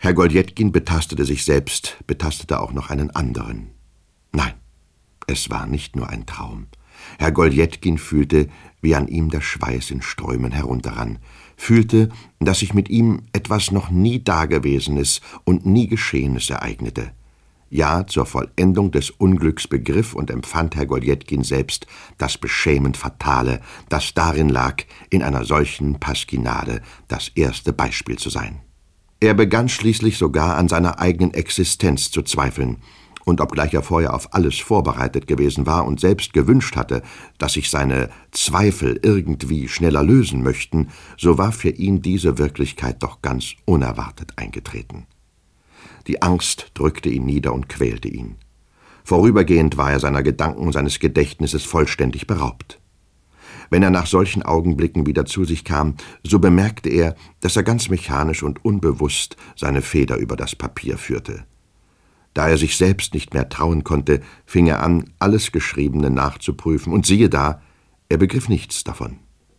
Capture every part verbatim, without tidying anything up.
Herr Goldjetkin betastete sich selbst, betastete auch noch einen anderen. Nein, es war nicht nur ein Traum. Herr Goldjetkin fühlte, wie an ihm der Schweiß in Strömen herunterrann, fühlte, dass sich mit ihm etwas noch nie Dagewesenes und nie Geschehenes ereignete. Ja, zur Vollendung des Unglücks begriff und empfand Herr Goldjetkin selbst das beschämend Fatale, das darin lag, in einer solchen Pasquinade das erste Beispiel zu sein. Er begann schließlich sogar an seiner eigenen Existenz zu zweifeln, und obgleich er vorher auf alles vorbereitet gewesen war und selbst gewünscht hatte, dass sich seine Zweifel irgendwie schneller lösen möchten, so war für ihn diese Wirklichkeit doch ganz unerwartet eingetreten. Die Angst drückte ihn nieder und quälte ihn. Vorübergehend war er seiner Gedanken und seines Gedächtnisses vollständig beraubt. Wenn er nach solchen Augenblicken wieder zu sich kam, so bemerkte er, dass er ganz mechanisch und unbewusst seine Feder über das Papier führte. Da er sich selbst nicht mehr trauen konnte, fing er an, alles Geschriebene nachzuprüfen, und siehe da, er begriff nichts davon.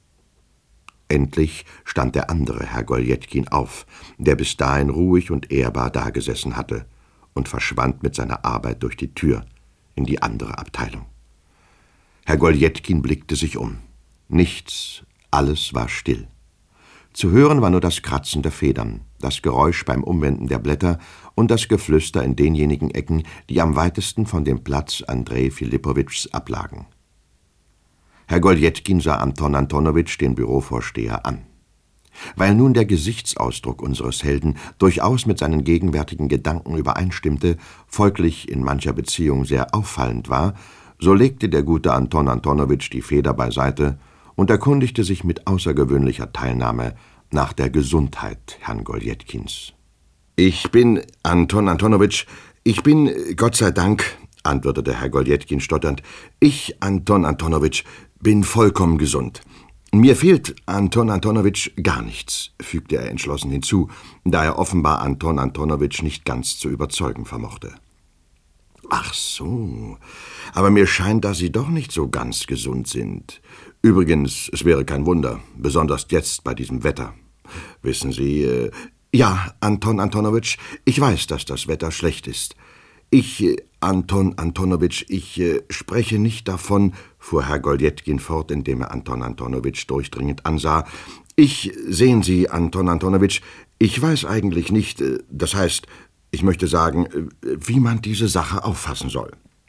Endlich stand der andere Herr Goldjetkin auf, der bis dahin ruhig und ehrbar dagesessen hatte, und verschwand mit seiner Arbeit durch die Tür in die andere Abteilung. Herr Goldjetkin blickte sich um. Nichts, alles war still. Zu hören war nur das Kratzen der Federn, das Geräusch beim Umwenden der Blätter und das Geflüster in denjenigen Ecken, die am weitesten von dem Platz Andrej Philippowitschs ablagen. Herr Goldjetkin sah Anton Antonowitsch, den Bürovorsteher, an. Weil nun der Gesichtsausdruck unseres Helden durchaus mit seinen gegenwärtigen Gedanken übereinstimmte, folglich in mancher Beziehung sehr auffallend war, so legte der gute Anton Antonowitsch die Feder beiseite und erkundigte sich mit außergewöhnlicher Teilnahme nach der Gesundheit Herrn Goldjetkins. »Ich bin, Anton Antonowitsch, ich bin, Gott sei Dank«, antwortete Herr Goldjetkin stotternd, »ich, Anton Antonowitsch, bin vollkommen gesund. Mir fehlt, Anton Antonowitsch, gar nichts«, fügte er entschlossen hinzu, da er offenbar Anton Antonowitsch nicht ganz zu überzeugen vermochte. »Ach so, aber mir scheint, dass Sie doch nicht so ganz gesund sind. Übrigens, es wäre kein Wunder, besonders jetzt bei diesem Wetter. Wissen Sie, äh, ja, Anton Antonowitsch, ich weiß, dass das Wetter schlecht ist. Ich, äh, Anton Antonowitsch, ich äh, spreche nicht davon«, fuhr Herr Goldjetkin fort, indem er Anton Antonowitsch durchdringend ansah. »Ich, sehen Sie, Anton Antonowitsch, ich weiß eigentlich nicht, äh, das heißt, ich möchte sagen, äh, wie man diese Sache auffassen soll.«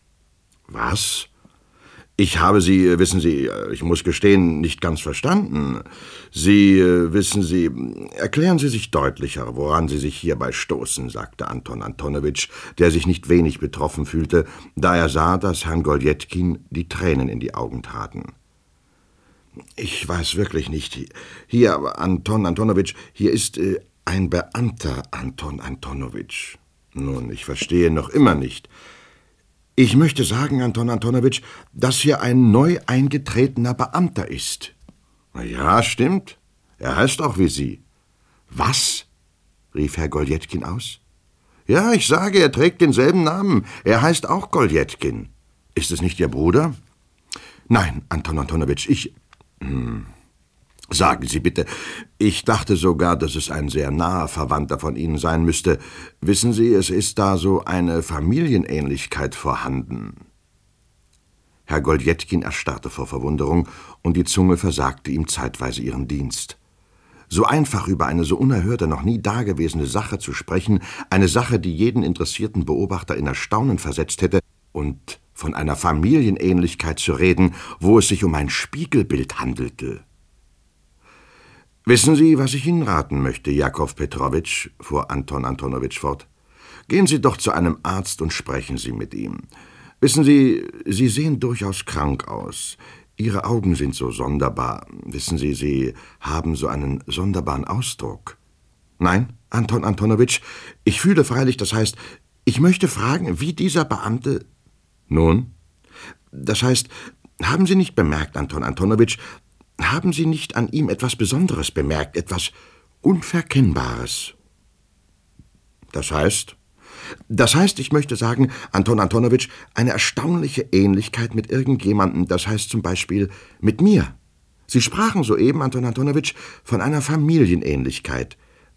»Was? Ich habe Sie, wissen Sie, ich muss gestehen, nicht ganz verstanden. Sie, wissen Sie, erklären Sie sich deutlicher, woran Sie sich hierbei stoßen«, sagte Anton Antonowitsch, der sich nicht wenig betroffen fühlte, da er sah, dass Herrn Goldjetkin die Tränen in die Augen traten. »Ich weiß wirklich nicht. Hier, Anton Antonowitsch, hier ist äh, ein Beamter, Anton Antonowitsch.« »Nun, ich verstehe noch immer nicht. Ich möchte sagen, Anton Antonowitsch, dass hier ein neu eingetretener Beamter ist.« »Ja, stimmt. Er heißt auch wie Sie.« »Was?« rief Herr Goldjetkin aus. »Ja, ich sage, er trägt denselben Namen. Er heißt auch Goldjetkin. Ist es nicht Ihr Bruder?« »Nein, Anton Antonowitsch, ich... Hm. Sagen Sie bitte, ich dachte sogar, dass es ein sehr naher Verwandter von Ihnen sein müsste. Wissen Sie, es ist da so eine Familienähnlichkeit vorhanden.« Herr Goldjetkin erstarrte vor Verwunderung, und die Zunge versagte ihm zeitweise ihren Dienst. So einfach über eine so unerhörte, noch nie dagewesene Sache zu sprechen, eine Sache, die jeden interessierten Beobachter in Erstaunen versetzt hätte, und von einer Familienähnlichkeit zu reden, wo es sich um ein Spiegelbild handelte. »Wissen Sie, was ich Ihnen raten möchte, Jakow Petrowitsch«, fuhr Anton Antonowitsch fort. »Gehen Sie doch zu einem Arzt und sprechen Sie mit ihm. Wissen Sie, Sie sehen durchaus krank aus. Ihre Augen sind so sonderbar. Wissen Sie, Sie haben so einen sonderbaren Ausdruck.« »Nein, Anton Antonowitsch, ich fühle freilich, das heißt, ich möchte fragen, wie dieser Beamte...« »Nun?« »Das heißt, haben Sie nicht bemerkt, Anton Antonowitsch, haben Sie nicht an ihm etwas Besonderes bemerkt, etwas Unverkennbares?« »Das heißt?« »Das heißt, ich möchte sagen, Anton Antonowitsch, eine erstaunliche Ähnlichkeit mit irgendjemandem, das heißt zum Beispiel mit mir. Sie sprachen soeben, Anton Antonowitsch, von einer Familienähnlichkeit.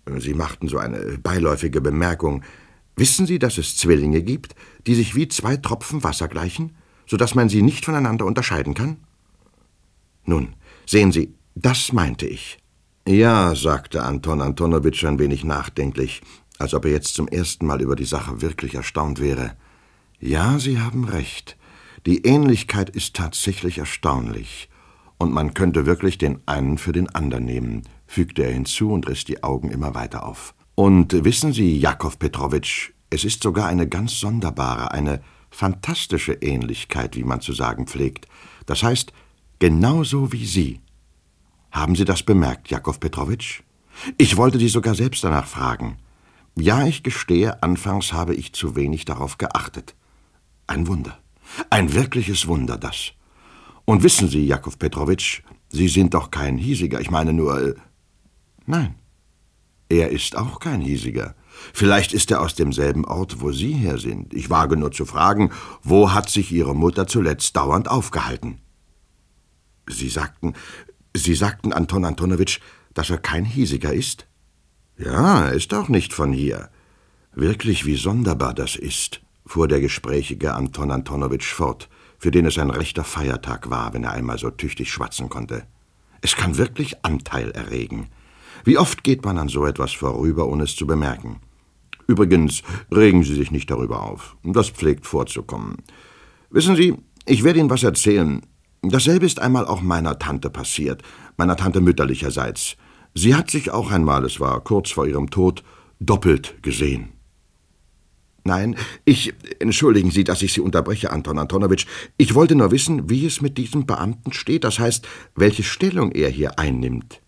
Sie machten so eine beiläufige Bemerkung. Wissen Sie, dass es Zwillinge gibt, die sich wie zwei Tropfen Wasser gleichen, so dass man sie nicht voneinander unterscheiden kann? Nun, sehen Sie, das meinte ich. Ja, sagte Anton Antonowitsch ein wenig nachdenklich, als ob er jetzt zum ersten Mal über die Sache wirklich erstaunt wäre. Ja, Sie haben recht. Die Ähnlichkeit ist tatsächlich erstaunlich. Und man könnte wirklich den einen für den anderen nehmen, fügte er hinzu und riss die Augen immer weiter auf. Und wissen Sie, Jakow Petrowitsch, es ist sogar eine ganz sonderbare, eine fantastische Ähnlichkeit, wie man zu sagen pflegt. Das heißt, genauso wie Sie. Haben Sie das bemerkt, Jakow Petrowitsch? Ich wollte Sie sogar selbst danach fragen. Ja, ich gestehe, anfangs habe ich zu wenig darauf geachtet. Ein Wunder. Ein wirkliches Wunder, das. Und wissen Sie, Jakow Petrowitsch, Sie sind doch kein Hiesiger, ich meine nur... Äh, nein, er ist auch kein Hiesiger. Vielleicht ist er aus demselben Ort, wo Sie her sind. Ich wage nur zu fragen, wo hat sich Ihre Mutter zuletzt dauernd aufgehalten? Sie sagten, Sie sagten, Anton Antonowitsch, dass er kein Hiesiger ist? Ja, er ist auch nicht von hier. Wirklich, wie sonderbar das ist, fuhr der gesprächige Anton Antonowitsch fort, für den es ein rechter Feiertag war, wenn er einmal so tüchtig schwatzen konnte. Es kann wirklich Anteil erregen. Wie oft geht man an so etwas vorüber, ohne es zu bemerken? Übrigens, regen Sie sich nicht darüber auf. Das pflegt vorzukommen. Wissen Sie, ich werde Ihnen was erzählen. Dasselbe ist einmal auch meiner Tante passiert, meiner Tante mütterlicherseits. Sie hat sich auch einmal, es war kurz vor ihrem Tod, doppelt gesehen. Nein, ich, entschuldigen Sie, dass ich Sie unterbreche, Anton Antonowitsch. Ich wollte nur wissen, wie es mit diesem Beamten steht, das heißt, welche Stellung er hier einnimmt.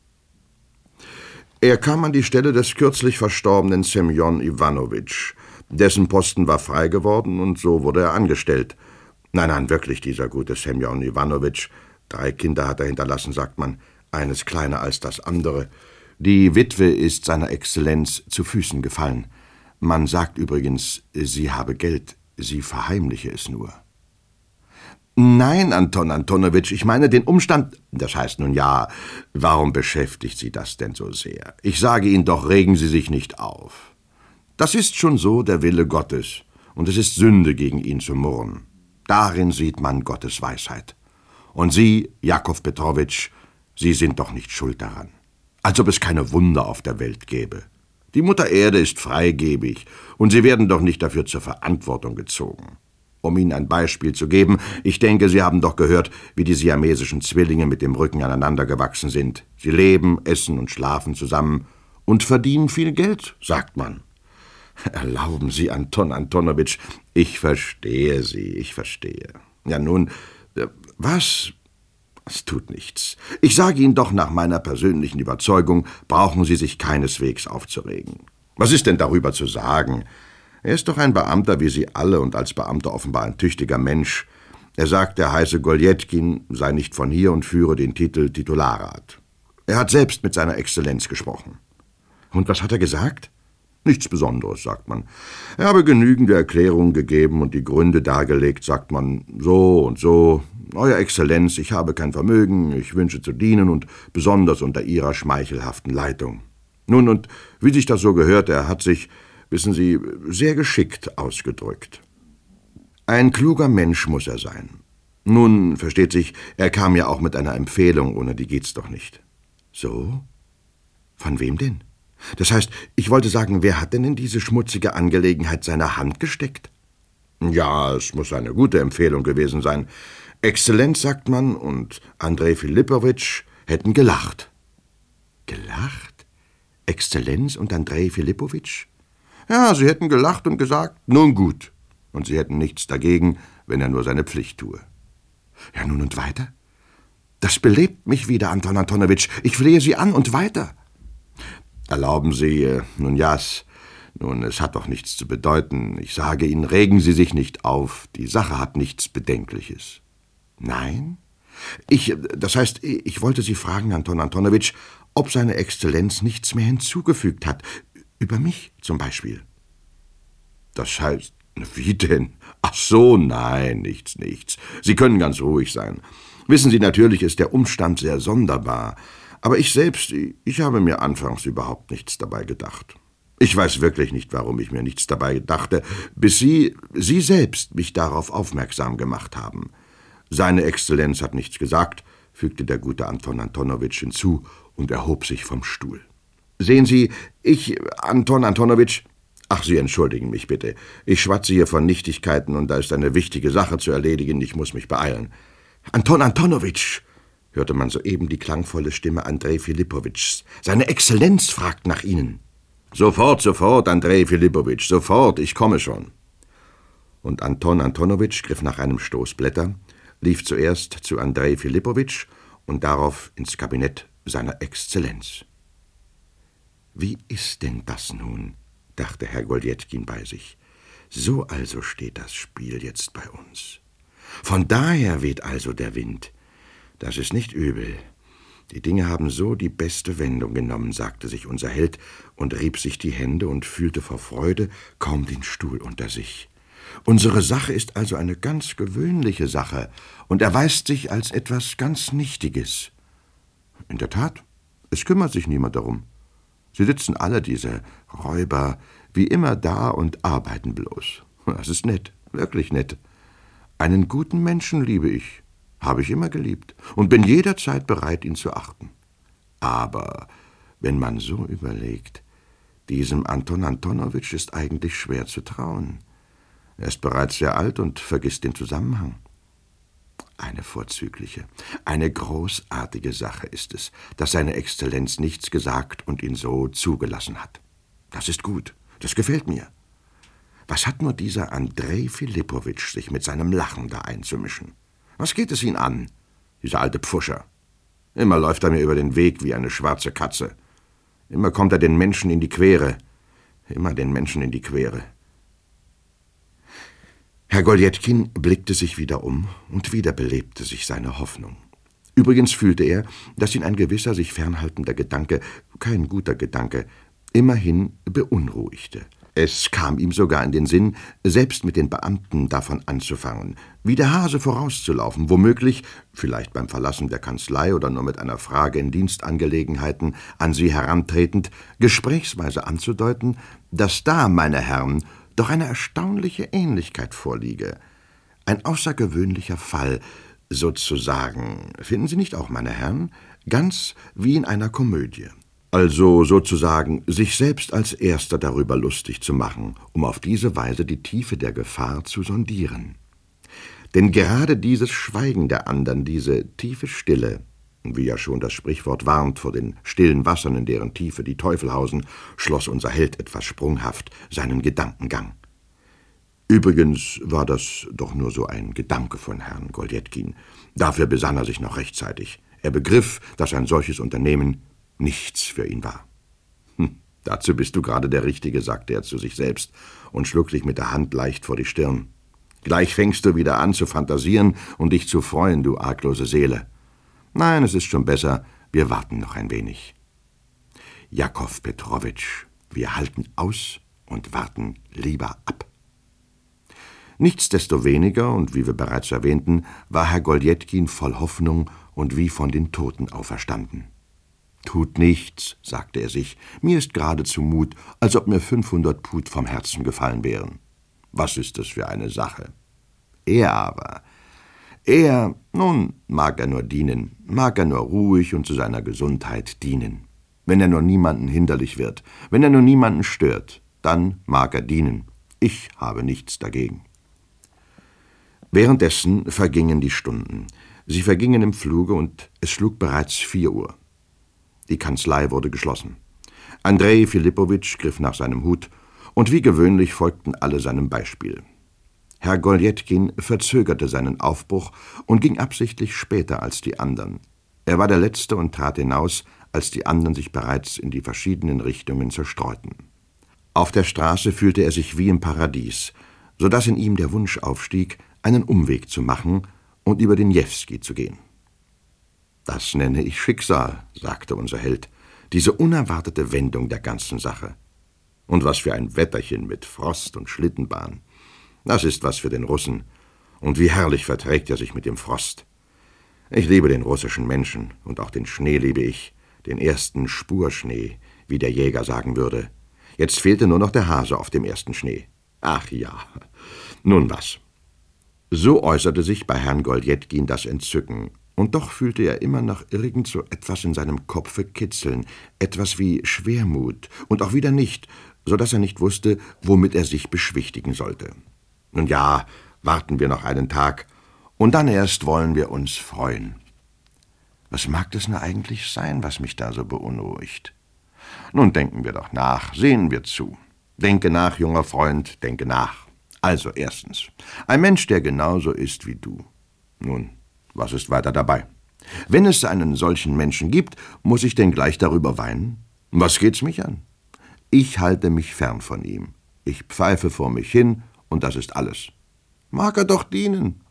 Er kam an die Stelle des kürzlich verstorbenen Semjon Iwanowitsch. Dessen Posten war frei geworden und so wurde er angestellt. Nein, nein, wirklich, dieser gute Semjon Iwanowitsch. Drei Kinder hat er hinterlassen, sagt man, eines kleiner als das andere. Die Witwe ist seiner Exzellenz zu Füßen gefallen. Man sagt übrigens, sie habe Geld, sie verheimliche es nur. Nein, Anton Antonowitsch, ich meine den Umstand... Das heißt nun ja, warum beschäftigt Sie das denn so sehr? Ich sage Ihnen doch, regen Sie sich nicht auf. Das ist schon so der Wille Gottes, und es ist Sünde, gegen ihn zu murren. Darin sieht man Gottes Weisheit. Und Sie, Jakow Petrowitsch, Sie sind doch nicht schuld daran. Als ob es keine Wunder auf der Welt gäbe. Die Mutter Erde ist freigebig, und Sie werden doch nicht dafür zur Verantwortung gezogen. Um Ihnen ein Beispiel zu geben, ich denke, Sie haben doch gehört, wie die siamesischen Zwillinge mit dem Rücken aneinander gewachsen sind. Sie leben, essen und schlafen zusammen und verdienen viel Geld, sagt man. Erlauben Sie, Anton Antonowitsch, ich verstehe Sie, ich verstehe. Ja nun, was? Es tut nichts. Ich sage Ihnen doch, nach meiner persönlichen Überzeugung brauchen Sie sich keineswegs aufzuregen. Was ist denn darüber zu sagen? Er ist doch ein Beamter wie Sie alle und als Beamter offenbar ein tüchtiger Mensch. Er sagt, er heiße Goljetkin, sei nicht von hier und führe den Titel Titularrat. Er hat selbst mit seiner Exzellenz gesprochen. Und was hat er gesagt? Nichts Besonderes, sagt man. Er habe genügende Erklärungen gegeben und die Gründe dargelegt, sagt man, so und so. Euer Exzellenz, ich habe kein Vermögen, ich wünsche zu dienen und besonders unter Ihrer schmeichelhaften Leitung. Nun, und wie sich das so gehört, er hat sich, wissen Sie, sehr geschickt ausgedrückt. Ein kluger Mensch muss er sein. Nun, versteht sich, er kam ja auch mit einer Empfehlung, ohne die geht's doch nicht. So? Von wem denn? Das heißt, ich wollte sagen, wer hat denn in diese schmutzige Angelegenheit seine Hand gesteckt? Ja, es muss eine gute Empfehlung gewesen sein. Exzellenz, sagt man, und Andrei Philippowitsch hätten gelacht. Gelacht? Exzellenz und Andrei Philippowitsch? Ja, sie hätten gelacht und gesagt, nun gut. Und sie hätten nichts dagegen, wenn er nur seine Pflicht tue. Ja, nun und weiter? Das belebt mich wieder, Anton Antonowitsch. Ich flehe Sie an und weiter. Erlauben Sie, äh, nun ja's, nun, es hat doch nichts zu bedeuten. Ich sage Ihnen, regen Sie sich nicht auf. Die Sache hat nichts Bedenkliches. Nein? Ich, das heißt, ich wollte Sie fragen, Anton Antonowitsch, ob seine Exzellenz nichts mehr hinzugefügt hat. Über mich zum Beispiel. Das heißt, wie denn? Ach so, nein, nichts, nichts. Sie können ganz ruhig sein. Wissen Sie, natürlich ist der Umstand sehr sonderbar. Aber ich selbst, ich habe mir anfangs überhaupt nichts dabei gedacht. Ich weiß wirklich nicht, warum ich mir nichts dabei dachte, bis Sie, Sie selbst mich darauf aufmerksam gemacht haben. Seine Exzellenz hat nichts gesagt, fügte der gute Anton Antonowitsch hinzu und erhob sich vom Stuhl. Sehen Sie, ich, Anton Antonowitsch, ach, Sie entschuldigen mich bitte, ich schwatze hier von Nichtigkeiten und da ist eine wichtige Sache zu erledigen, ich muss mich beeilen. Anton Antonowitsch, hörte man soeben die klangvolle Stimme Andrej Philippowitschs. Seine Exzellenz fragt nach Ihnen. Sofort, sofort, Andrej Philippowitsch, sofort, ich komme schon. Und Anton Antonowitsch griff nach einem Stoß Blätter, lief zuerst zu Andrej Philippowitsch und darauf ins Kabinett seiner Exzellenz. Wie ist denn das nun, dachte Herr Goldjetkin bei sich. So also steht das Spiel jetzt bei uns. Von daher weht also der Wind. Das ist nicht übel. Die Dinge haben so die beste Wendung genommen, sagte sich unser Held und rieb sich die Hände und fühlte vor Freude kaum den Stuhl unter sich. Unsere Sache ist also eine ganz gewöhnliche Sache und erweist sich als etwas ganz Nichtiges. In der Tat, es kümmert sich niemand darum. Sie sitzen alle, diese Räuber, wie immer da und arbeiten bloß. Das ist nett, wirklich nett. Einen guten Menschen liebe ich, habe ich immer geliebt und bin jederzeit bereit, ihn zu achten. Aber wenn man so überlegt, diesem Anton Antonowitsch ist eigentlich schwer zu trauen. Er ist bereits sehr alt und vergisst den Zusammenhang. Eine vorzügliche, eine großartige Sache ist es, dass seine Exzellenz nichts gesagt und ihn so zugelassen hat. Das ist gut, das gefällt mir. Was hat nur dieser Andrej Philippowitsch sich mit seinem Lachen da einzumischen? Was geht es ihn an, dieser alte Pfuscher? Immer läuft er mir über den Weg wie eine schwarze Katze. Immer kommt er den Menschen in die Quere. Immer den Menschen in die Quere. Herr Goldjetkin blickte sich wieder um und wieder belebte sich seine Hoffnung. Übrigens fühlte er, dass ihn ein gewisser sich fernhaltender Gedanke, kein guter Gedanke, immerhin beunruhigte. Es kam ihm sogar in den Sinn, selbst mit den Beamten davon anzufangen, wie der Hase vorauszulaufen, womöglich, vielleicht beim Verlassen der Kanzlei oder nur mit einer Frage in Dienstangelegenheiten an sie herantretend, gesprächsweise anzudeuten, dass da, meine Herren, doch eine erstaunliche Ähnlichkeit vorliege. Ein außergewöhnlicher Fall, sozusagen, finden Sie nicht auch, meine Herren, ganz wie in einer Komödie. Also sozusagen sich selbst als Erster darüber lustig zu machen, um auf diese Weise die Tiefe der Gefahr zu sondieren. Denn gerade dieses Schweigen der anderen, diese tiefe Stille, wie ja schon das Sprichwort warnt vor den stillen Wassern, in deren Tiefe die Teufel hausen, schloss unser Held etwas sprunghaft seinen Gedankengang. Übrigens war das doch nur so ein Gedanke von Herrn Goldjetkin. Dafür besann er sich noch rechtzeitig. Er begriff, dass ein solches Unternehmen nichts für ihn war. Hm, dazu bist du gerade der Richtige, sagte er zu sich selbst und schlug sich mit der Hand leicht vor die Stirn. Gleich fängst du wieder an zu fantasieren und dich zu freuen, du arglose Seele. Nein, es ist schon besser, wir warten noch ein wenig. Jakow Petrowitsch, wir halten aus und warten lieber ab. Nichtsdestoweniger, und wie wir bereits erwähnten, war Herr Goldjetkin voll Hoffnung und wie von den Toten auferstanden. »Tut nichts«, sagte er sich, »mir ist gerade zumut, als ob mir fünfhundert Pud vom Herzen gefallen wären. Was ist das für eine Sache? Er aber, er, nun, mag er nur dienen, mag er nur ruhig und zu seiner Gesundheit dienen. Wenn er nur niemanden hinderlich wird, wenn er nur niemanden stört, dann mag er dienen. Ich habe nichts dagegen.« Währenddessen vergingen die Stunden. Sie vergingen im Fluge und es schlug bereits vier Uhr. Die Kanzlei wurde geschlossen. Andrej Philippowitsch griff nach seinem Hut, und wie gewöhnlich folgten alle seinem Beispiel. Herr Goldjetkin verzögerte seinen Aufbruch und ging absichtlich später als die anderen. Er war der Letzte und trat hinaus, als die anderen sich bereits in die verschiedenen Richtungen zerstreuten. Auf der Straße fühlte er sich wie im Paradies, so dass in ihm der Wunsch aufstieg, einen Umweg zu machen und über den Newski zu gehen. »Das nenne ich Schicksal«, sagte unser Held, »diese unerwartete Wendung der ganzen Sache. Und was für ein Wetterchen mit Frost und Schlittenbahn. Das ist was für den Russen. Und wie herrlich verträgt er sich mit dem Frost. Ich liebe den russischen Menschen, und auch den Schnee liebe ich. den ersten Spurschnee, wie der Jäger sagen würde. Jetzt fehlte nur noch der Hase auf dem ersten Schnee. Ach ja, nun was. So äußerte sich bei Herrn Goldjetkin das Entzücken, und doch fühlte er immer noch irgend so etwas in seinem Kopfe kitzeln, etwas wie Schwermut, und auch wieder nicht, so dass er nicht wusste, womit er sich beschwichtigen sollte. Nun ja, warten wir noch einen Tag, und dann erst wollen wir uns freuen. Was mag das nur eigentlich sein, was mich da so beunruhigt? Nun denken wir doch nach, sehen wir zu. Denke nach, junger Freund, denke nach. Also erstens, ein Mensch, der genauso ist wie du. Nun, was ist weiter dabei? Wenn es einen solchen Menschen gibt, muss ich denn gleich darüber weinen? Was geht's mich an? Ich halte mich fern von ihm. Ich pfeife vor mich hin, und das ist alles. Mag er doch dienen.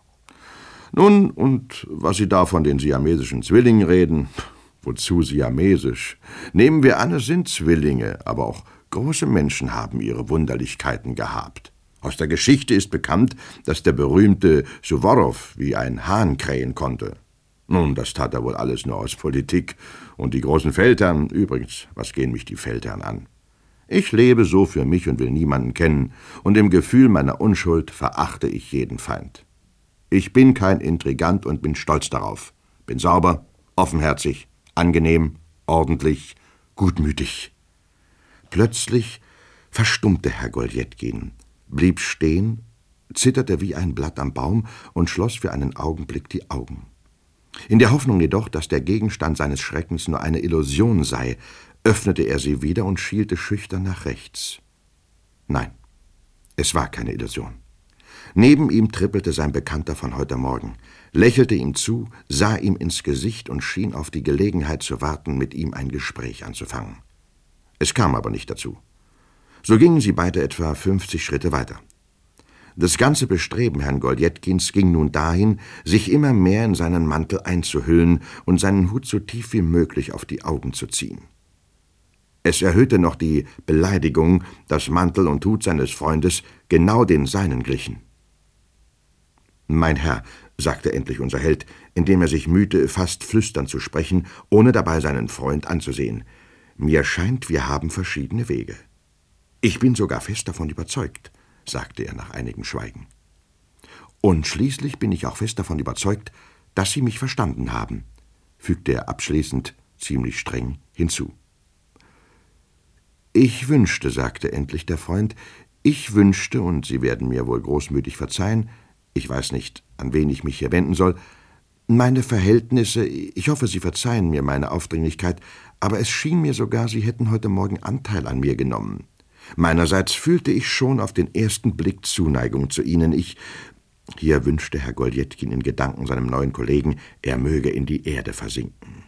Nun, und was Sie da von den siamesischen Zwillingen reden, wozu siamesisch? Nehmen wir an, es sind Zwillinge, aber auch große Menschen haben ihre Wunderlichkeiten gehabt. Aus der Geschichte ist bekannt, dass der berühmte Suworow wie ein Hahn krähen konnte. Nun, das tat er wohl alles nur aus Politik. Und die großen Feldherren, übrigens, was gehen mich die Feldherren an? Ich lebe so für mich und will niemanden kennen, und im Gefühl meiner Unschuld verachte ich jeden Feind. Ich bin kein Intrigant und bin stolz darauf. Bin sauber, offenherzig, angenehm, ordentlich, gutmütig. Plötzlich verstummte Herr Goldjetkin, blieb stehen, zitterte wie ein Blatt am Baum und schloss für einen Augenblick die Augen. In der Hoffnung jedoch, dass der Gegenstand seines Schreckens nur eine Illusion sei, öffnete er sie wieder und schielte schüchtern nach rechts. Nein, es war keine Illusion. Neben ihm trippelte sein Bekannter von heute Morgen, lächelte ihm zu, sah ihm ins Gesicht und schien auf die Gelegenheit zu warten, mit ihm ein Gespräch anzufangen. Es kam aber nicht dazu. So gingen sie beide etwa fünfzig Schritte weiter. Das ganze Bestreben Herrn Goldjetkins ging nun dahin, sich immer mehr in seinen Mantel einzuhüllen und seinen Hut so tief wie möglich auf die Augen zu ziehen. Es erhöhte noch die Beleidigung, dass Mantel und Hut seines Freundes genau den seinen glichen. »Mein Herr«, sagte endlich unser Held, indem er sich mühte, fast flüsternd zu sprechen, ohne dabei seinen Freund anzusehen, »mir scheint, wir haben verschiedene Wege.« »Ich bin sogar fest davon überzeugt«, sagte er nach einigem Schweigen. »Und schließlich bin ich auch fest davon überzeugt, dass Sie mich verstanden haben«, fügte er abschließend, ziemlich streng, hinzu. »Ich wünschte«, sagte endlich der Freund, »ich wünschte, und Sie werden mir wohl großmütig verzeihen, ich weiß nicht, an wen ich mich hier wenden soll, meine Verhältnisse, ich hoffe, Sie verzeihen mir meine Aufdringlichkeit, aber es schien mir sogar, Sie hätten heute Morgen Anteil an mir genommen. Meinerseits fühlte ich schon auf den ersten Blick Zuneigung zu Ihnen. Ich...« Hier wünschte Herr Goldjetkin in Gedanken seinem neuen Kollegen, er möge in die Erde versinken.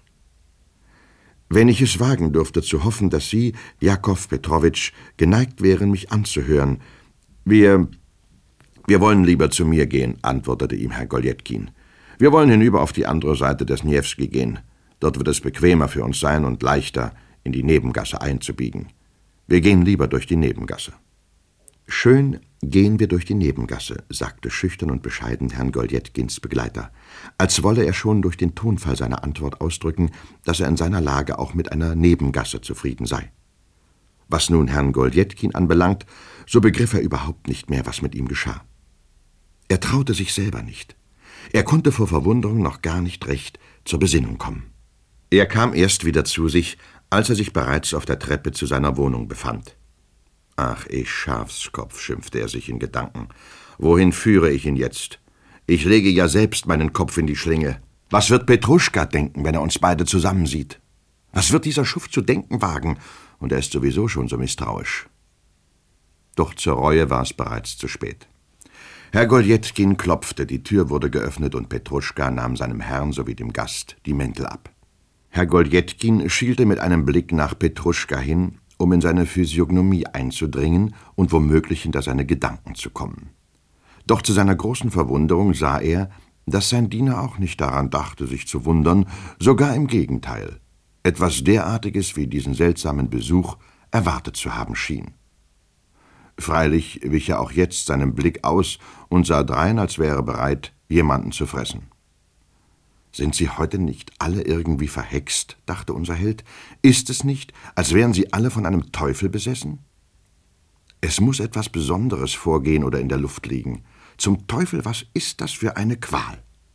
»Wenn ich es wagen dürfte zu hoffen, dass Sie, Jakow Petrowitsch, geneigt wären, mich anzuhören. Wir... wir wollen lieber zu mir gehen«, antwortete ihm Herr Goldjetkin. »Wir wollen hinüber auf die andere Seite des Niewski gehen. Dort wird es bequemer für uns sein und leichter, in die Nebengasse einzubiegen. Wir gehen lieber durch die Nebengasse.« »Schön gehen wir durch die Nebengasse«, sagte schüchtern und bescheiden Herrn Goldjetkins Begleiter, als wolle er schon durch den Tonfall seiner Antwort ausdrücken, dass er in seiner Lage auch mit einer Nebengasse zufrieden sei. Was nun Herrn Goldjetkin anbelangt, so begriff er überhaupt nicht mehr, was mit ihm geschah. Er traute sich selber nicht. Er konnte vor Verwunderung noch gar nicht recht zur Besinnung kommen. Er kam erst wieder zu sich, als er sich bereits auf der Treppe zu seiner Wohnung befand. »Ach, ich Schafskopf«, schimpfte er sich in Gedanken. »Wohin führe ich ihn jetzt? Ich lege ja selbst meinen Kopf in die Schlinge. Was wird Petruschka denken, wenn er uns beide zusammensieht? Was wird dieser Schuft zu denken wagen? Und er ist sowieso schon so misstrauisch.« Doch zur Reue war es bereits zu spät. Herr Goldjetkin klopfte, die Tür wurde geöffnet und Petruschka nahm seinem Herrn sowie dem Gast die Mäntel ab. Herr Goldjetkin schielte mit einem Blick nach Petruschka hin, um in seine Physiognomie einzudringen und womöglich hinter seine Gedanken zu kommen. Doch zu seiner großen Verwunderung sah er, dass sein Diener auch nicht daran dachte, sich zu wundern, sogar im Gegenteil. Etwas derartiges wie diesen seltsamen Besuch erwartet zu haben schien. Freilich wich er auch jetzt seinem Blick aus und sah drein, als wäre er bereit, jemanden zu fressen. Sind sie heute nicht alle irgendwie verhext, dachte unser Held. Ist es nicht, als wären sie alle von einem Teufel besessen? Es muss etwas Besonderes vorgehen oder in der Luft liegen. Zum Teufel, was ist das für eine Qual?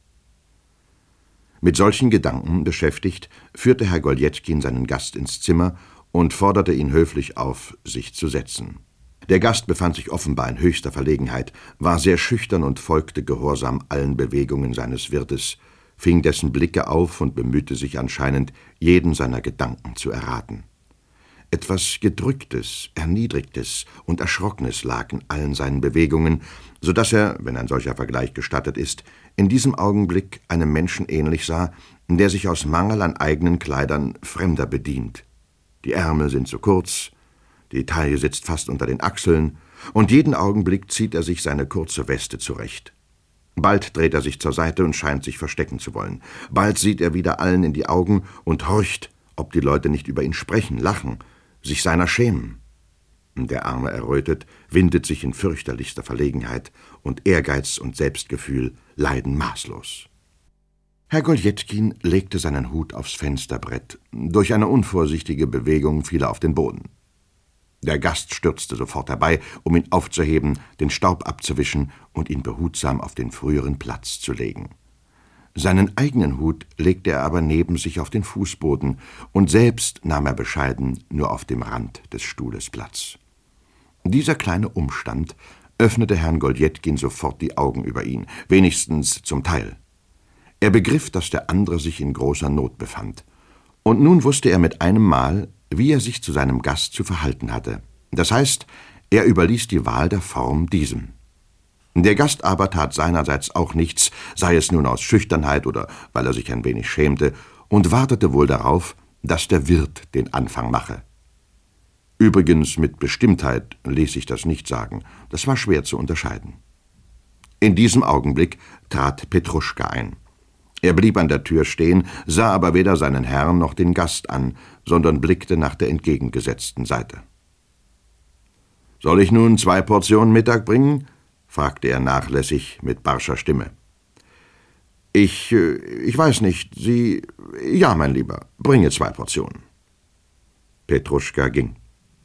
Mit solchen Gedanken beschäftigt, führte Herr Goljetkin seinen Gast ins Zimmer und forderte ihn höflich auf, sich zu setzen. Der Gast befand sich offenbar in höchster Verlegenheit, war sehr schüchtern und folgte gehorsam allen Bewegungen seines Wirtes, fing dessen Blicke auf und bemühte sich anscheinend, jeden seiner Gedanken zu erraten. Etwas Gedrücktes, Erniedrigtes und Erschrockenes lag in allen seinen Bewegungen, so dass er, wenn ein solcher Vergleich gestattet ist, in diesem Augenblick einem Menschen ähnlich sah, der sich aus Mangel an eigenen Kleidern Fremder bedient. Die Ärmel sind zu kurz, die Taille sitzt fast unter den Achseln, und jeden Augenblick zieht er sich seine kurze Weste zurecht. Bald dreht er sich zur Seite und scheint sich verstecken zu wollen. Bald sieht er wieder allen in die Augen und horcht, ob die Leute nicht über ihn sprechen, lachen, sich seiner schämen. Der Arme errötet, windet sich in fürchterlichster Verlegenheit, und Ehrgeiz und Selbstgefühl leiden maßlos. Herr Goljetkin legte seinen Hut aufs Fensterbrett. Durch eine unvorsichtige Bewegung fiel er auf den Boden. Der Gast stürzte sofort herbei, um ihn aufzuheben, den Staub abzuwischen und ihn behutsam auf den früheren Platz zu legen. Seinen eigenen Hut legte er aber neben sich auf den Fußboden, und selbst nahm er bescheiden nur auf dem Rand des Stuhles Platz. Dieser kleine Umstand öffnete Herrn Goljetkin sofort die Augen über ihn, wenigstens zum Teil. Er begriff, dass der andere sich in großer Not befand, und nun wusste er mit einem Mal, wie er sich zu seinem Gast zu verhalten hatte. Das heißt, er überließ die Wahl der Form diesem. Der Gast aber tat seinerseits auch nichts, sei es nun aus Schüchternheit oder weil er sich ein wenig schämte, und wartete wohl darauf, dass der Wirt den Anfang mache. Übrigens mit Bestimmtheit ließ sich das nicht sagen, das war schwer zu unterscheiden. In diesem Augenblick trat Petruschka ein. Er blieb an der Tür stehen, sah aber weder seinen Herrn noch den Gast an, sondern blickte nach der entgegengesetzten Seite. »Soll ich nun zwei Portionen Mittag bringen?« fragte er nachlässig mit barscher Stimme. »Ich, ich weiß nicht, Sie... Ja, mein Lieber, bringe zwei Portionen.« Petruschka ging.